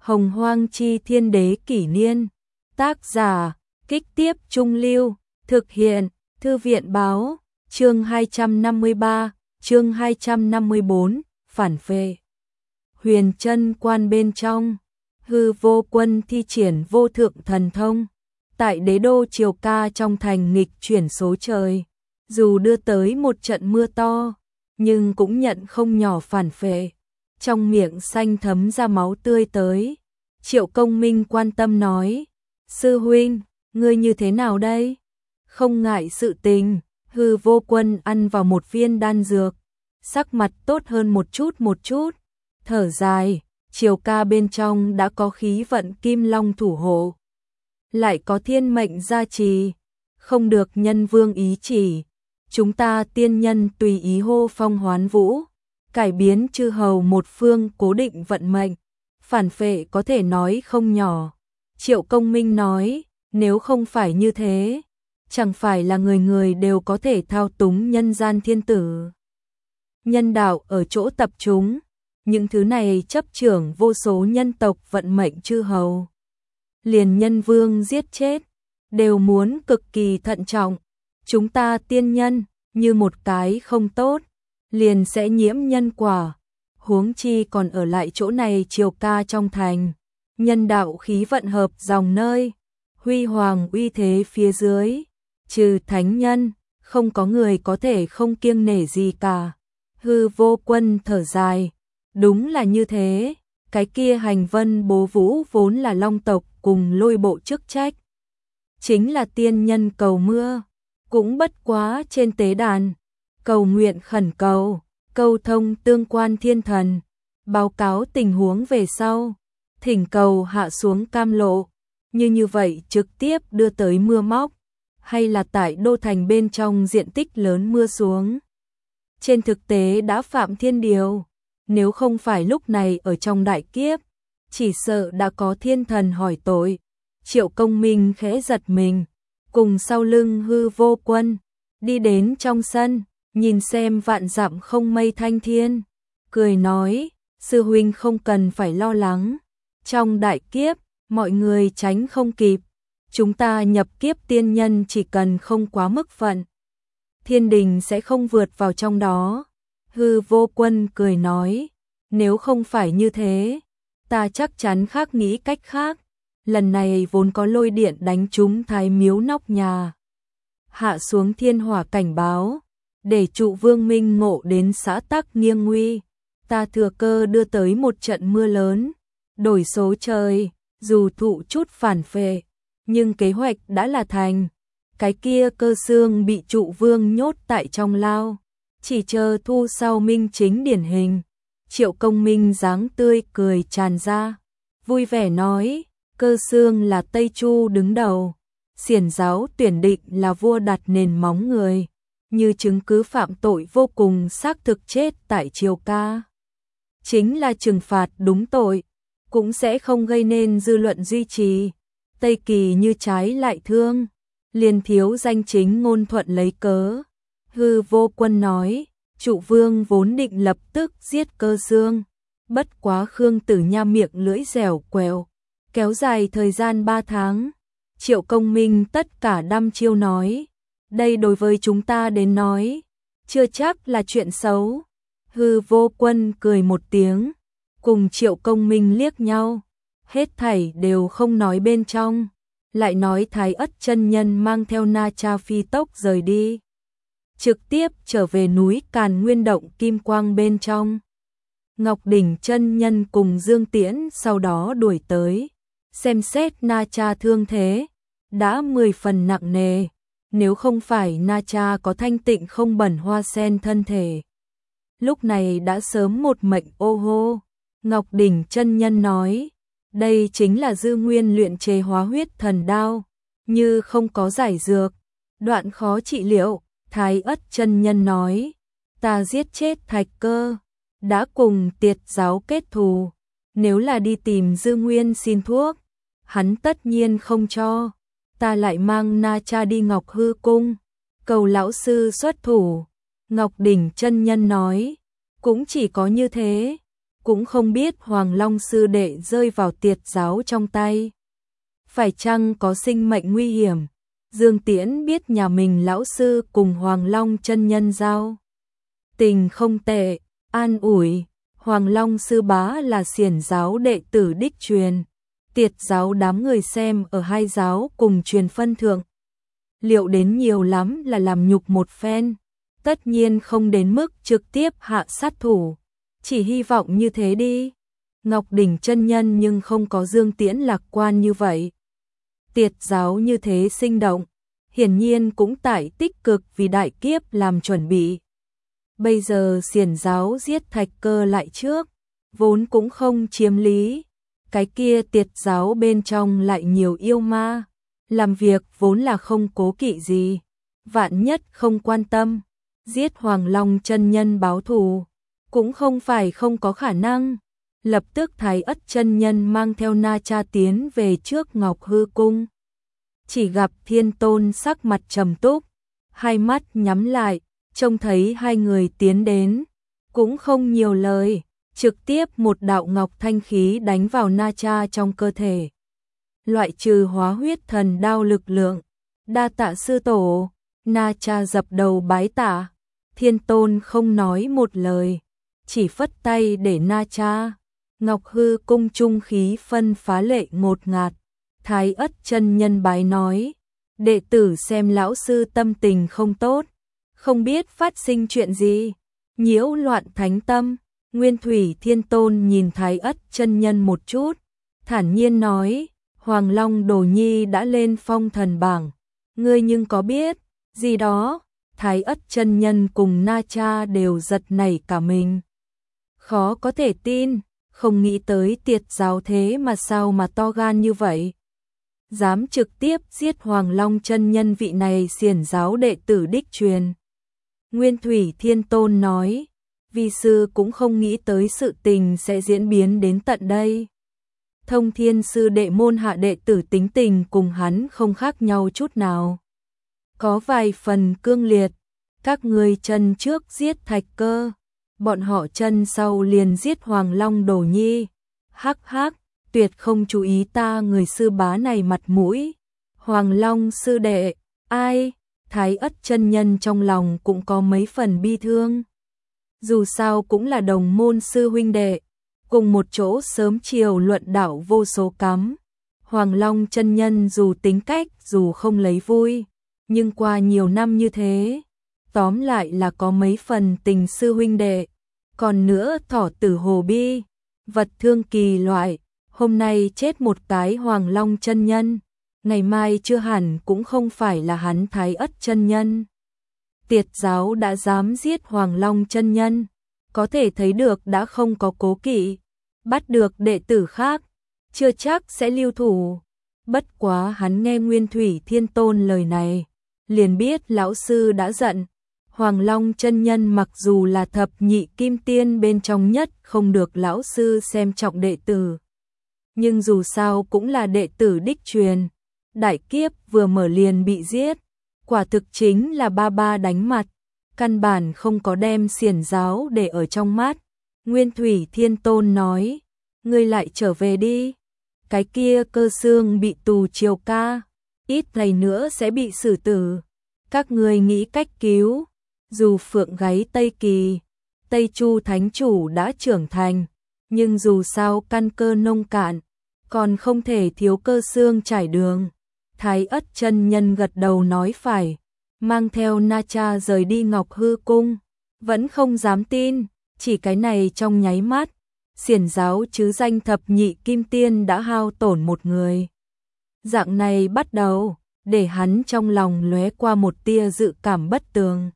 Hồng Hoang Chi Thiên Đế Kỷ Niên. Tác giả, Kích Tiếp Trung Lưu. Thực hiện, Thư viện Báo. Chương 253, chương 254, phản phệ. Huyền Chân Quan bên trong, Hư Vô Quân thi triển vô thượng thần thông. Tại đế đô Triều Ca trong thành nghịch chuyển số trời. Dù đưa tới một trận mưa to, nhưng cũng nhận không nhỏ phản phệ. Trong miệng xanh thấm ra máu tươi tới. Triệu Công Minh quan tâm nói, sư huynh, ngươi như thế nào đây? Không ngại sự tình. Hư Vô Quân ăn vào một viên đan dược, sắc mặt tốt hơn một chút, thở dài, Triều Ca bên trong đã có khí vận Kim Long thủ hộ, lại có thiên mệnh gia trì, không được nhân vương ý chỉ, chúng ta tiên nhân tùy ý hô phong hoán vũ, cải biến chư hầu một phương cố định vận mệnh, phản phệ có thể nói không nhỏ. Triệu Công Minh nói, nếu không phải như thế, chẳng phải là người người đều có thể thao túng nhân gian thiên tử. Nhân đạo ở chỗ tập trung, những thứ này chấp trưởng vô số nhân tộc vận mệnh chư hầu. Liền nhân vương giết chết, đều muốn cực kỳ thận trọng. Chúng ta tiên nhân, như một cái không tốt, liền sẽ nhiễm nhân quả. Huống chi còn ở lại chỗ này Triều Ca trong thành. Nhân đạo khí vận hợp dòng nơi, huy hoàng uy thế phía dưới. Trừ thánh nhân, không có người có thể không kiêng nể gì cả. Hư Vô Quân thở dài, đúng là như thế, cái kia Hành Vân Bố Vũ vốn là long tộc cùng Lôi Bộ chức trách. Chính là tiên nhân cầu mưa, cũng bất quá trên tế đàn, cầu nguyện khẩn cầu, câu thông tương quan thiên thần, báo cáo tình huống về sau, thỉnh cầu hạ xuống cam lộ, như vậy trực tiếp đưa tới mưa móc. Hay là tại đô thành bên trong diện tích lớn mưa xuống. Trên thực tế đã phạm thiên điều, nếu không phải lúc này ở trong đại kiếp, chỉ sợ đã có thiên thần hỏi tội. Triệu Công Minh khẽ giật mình, cùng sau lưng Hư Vô Quân, đi đến trong sân, nhìn xem vạn dặm không mây thanh thiên, cười nói, sư huynh không cần phải lo lắng, trong đại kiếp, mọi người tránh không kịp. Chúng ta nhập kiếp tiên nhân chỉ cần không quá mức phận, thiên đình sẽ không vượt vào trong đó. Hư Vô Quân cười nói, nếu không phải như thế, ta chắc chắn khác nghĩ cách khác. Lần này vốn có lôi điện đánh trúng Thái Miếu nóc nhà, hạ xuống thiên hỏa cảnh báo, để trụ vương minh ngộ đến xã tắc nghiêng nguy. Ta thừa cơ đưa tới một trận mưa lớn, đổi số trời, dù thụ chút phản phệ. Nhưng kế hoạch đã là thành, cái kia Cơ Xương bị trụ vương nhốt tại trong lao, chỉ chờ thu sau minh chính điển hình. Triệu Công Minh dáng tươi cười tràn ra, vui vẻ nói, Cơ Xương là Tây Chu đứng đầu, xiển giáo tuyển định là vua đặt nền móng người, như chứng cứ phạm tội vô cùng xác thực chết tại Triều Ca. Chính là trừng phạt đúng tội, cũng sẽ không gây nên dư luận duy trì. Tây Kỳ như trái lại thương, liền thiếu danh chính ngôn thuận lấy cớ. Hư Vô Quân nói, trụ vương vốn định lập tức giết Cơ Xương, bất quá Khương Tử Nha miệng lưỡi dẻo quẹo, kéo dài thời gian 3 tháng. Triệu Công Minh tất cả đăm chiêu nói, đây đối với chúng ta đến nói, chưa chắc là chuyện xấu. Hư Vô Quân cười một tiếng, cùng Triệu Công Minh liếc nhau. Hết thảy đều không nói bên trong, lại nói Thái Ất chân nhân mang theo Na Cha phi tốc rời đi, trực tiếp trở về núi Càn Nguyên động Kim Quang bên trong. Ngọc Đỉnh chân nhân cùng Dương Tiễn sau đó đuổi tới, xem xét Na Cha thương thế, đã 10 phần nặng nề, nếu không phải Na Cha có thanh tịnh không bẩn hoa sen thân thể, lúc này đã sớm một mệnh ô hô. Ngọc Đỉnh chân nhân nói, đây chính là dư nguyên luyện chế hóa huyết thần đao, như không có giải dược, đoạn khó trị liệu. Thái Ất chân nhân nói, ta giết chết Thạch Cơ, đã cùng Tiệt giáo kết thù, nếu là đi tìm dư nguyên xin thuốc, hắn tất nhiên không cho, ta lại mang Na Cha đi Ngọc Hư cung, cầu lão sư xuất thủ. Ngọc Đỉnh chân nhân nói, cũng chỉ có như thế, cũng không biết Hoàng Long sư đệ rơi vào Tiệt giáo trong tay, phải chăng có sinh mệnh nguy hiểm. Dương Tiễn biết nhà mình lão sư cùng Hoàng Long chân nhân giao tình không tệ, an ủi, Hoàng Long sư bá là Xiển giáo đệ tử đích truyền, Tiệt giáo đám người xem ở hai giáo cùng truyền phân thượng, liệu đến nhiều lắm là làm nhục một phen, tất nhiên không đến mức trực tiếp hạ sát thủ, chỉ hy vọng như thế đi. Ngọc Đỉnh chân nhân nhưng không có Dương Tiễn lạc quan như vậy. Tiệt giáo như thế sinh động, hiển nhiên cũng tại tích cực vì đại kiếp làm chuẩn bị. Bây giờ Xiển giáo giết Thạch Cơ lại trước, vốn cũng không chiếm lý, cái kia Tiệt giáo bên trong lại nhiều yêu ma, làm việc vốn là không cố kỵ gì, vạn nhất không quan tâm, giết Hoàng Long chân nhân báo thù, cũng không phải không có khả năng. Lập tức Thái Ất chân nhân mang theo Na Cha tiến về trước Ngọc Hư cung. Chỉ gặp Thiên Tôn sắc mặt trầm túc, hai mắt nhắm lại, trông thấy hai người tiến đến, cũng không nhiều lời, trực tiếp một đạo ngọc thanh khí đánh vào Na Cha trong cơ thể. Loại trừ hóa huyết thần đao lực lượng, đa tạ sư tổ, Na Cha dập đầu bái tạ. Thiên Tôn không nói một lời, chỉ phất tay để Na Cha. Ngọc Hư cung trung khí phân phá lệ ngột ngạt, Thái Ất chân nhân bái nói, đệ tử xem lão sư tâm tình không tốt, không biết phát sinh chuyện gì, nhiễu loạn thánh tâm. Nguyên Thủy Thiên Tôn nhìn Thái Ất chân nhân một chút, thản nhiên nói, Hoàng Long Đồ Nhi đã lên phong thần bảng, ngươi nhưng có biết gì đó? Thái Ất chân nhân cùng Na Cha đều giật nảy cả mình, khó có thể tin, không nghĩ tới Tiệt giáo thế mà sao mà to gan như vậy, dám trực tiếp giết Hoàng Long chân nhân vị này Xiển giáo đệ tử đích truyền. Nguyên Thủy Thiên Tôn nói, vi sư cũng không nghĩ tới sự tình sẽ diễn biến đến tận đây. Thông Thiên sư đệ môn hạ đệ tử tính tình cùng hắn không khác nhau chút nào, có vài phần cương liệt, các người chân trước giết Thạch Cơ, bọn họ chân sau liền giết Hoàng Long Đồ Nhi. Hắc hắc, tuyệt không chú ý ta người sư bá này mặt mũi. Hoàng Long sư đệ, ai? Thái Ất chân nhân trong lòng cũng có mấy phần bi thương. Dù sao cũng là đồng môn sư huynh đệ, cùng một chỗ sớm chiều luận đạo vô số cắm. Hoàng Long chân nhân dù tính cách dù không lấy vui, nhưng qua nhiều năm như thế, tóm lại là có mấy phần tình sư huynh đệ. Còn nữa thỏ tử hồ bi, vật thương kỳ loại, hôm nay chết một cái Hoàng Long chân nhân, ngày mai chưa hẳn cũng không phải là hắn Thái Ất chân nhân. Tiệt giáo đã dám giết Hoàng Long chân nhân, có thể thấy được đã không có cố kỵ, bắt được đệ tử khác, chưa chắc sẽ lưu thủ. Bất quá hắn nghe Nguyên Thủy Thiên Tôn lời này, liền biết lão sư đã giận. Hoàng Long chân nhân mặc dù là thập nhị kim tiên bên trong nhất không được lão sư xem trọng đệ tử, nhưng dù sao cũng là đệ tử đích truyền, đại kiếp vừa mở liền bị giết, quả thực chính là ba ba đánh mặt, căn bản không có đem Xiển giáo để ở trong mắt. Nguyên Thủy Thiên Tôn nói, ngươi lại trở về đi, cái kia Cơ Xương bị tù triều ca, ít ngày nữa sẽ bị xử tử, các ngươi nghĩ cách cứu. Dù phượng gáy Tây Kỳ, Tây Chu Thánh Chủ đã trưởng thành, nhưng dù sao căn cơ nông cạn, còn không thể thiếu Cơ Xương trải đường. Thái Ất chân nhân gật đầu nói phải, mang theo Na Cha rời đi Ngọc Hư cung, vẫn không dám tin, chỉ cái này trong nháy mắt, Xiển giáo chứ danh thập nhị kim tiên đã hao tổn một người. Dạng này bắt đầu, để hắn trong lòng lóe qua một tia dự cảm bất tường.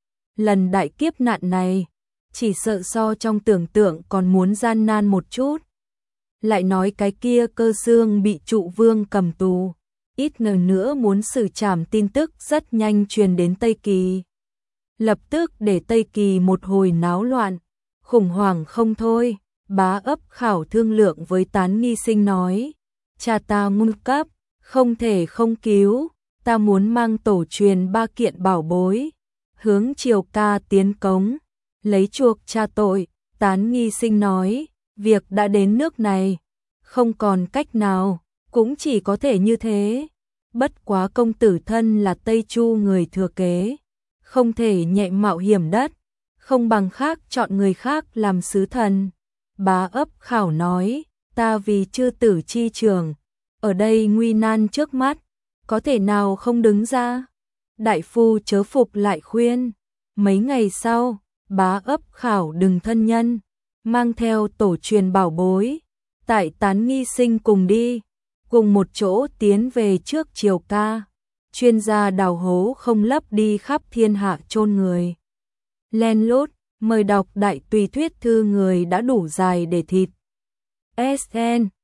Lần đại kiếp nạn này, chỉ sợ so trong tưởng tượng còn muốn gian nan một chút. Lại nói cái kia Cơ Xương bị trụ vương cầm tù, ít ngờ nữa muốn xử trảm tin tức rất nhanh truyền đến Tây Kỳ. Lập tức để Tây Kỳ một hồi náo loạn, khủng hoảng không thôi. Bá ấp khảo thương lượng với Tán Nghi Sinh nói, cha ta ngu cấp, không thể không cứu, ta muốn mang tổ truyền 3 kiện bảo bối, hướng Triều ca tiến cống, lấy chuộc cha tội. Tán Nghi Sinh nói, Việc đã đến nước này, không còn cách nào, cũng chỉ có thể như thế. Bất quá công tử thân là Tây Chu người thừa kế, không thể nhẹ mạo hiểm đất, không bằng khác chọn người khác làm sứ thần. Bá ấp khảo nói, ta vì chư tử chi trường, ở đây nguy nan trước mắt, có thể nào không đứng ra? Đại phu chớ phục lại khuyên. Mấy ngày sau, bá ấp khảo đừng thân nhân, mang theo tổ truyền bảo bối, tại Tán Nghi Sinh cùng đi, cùng một chỗ tiến về trước triều ca. Chuyên gia đào hố không lấp đi khắp thiên hạ chôn người. Len lút, mời đọc đại tùy thuyết thư người đã đủ dài để thịt. SN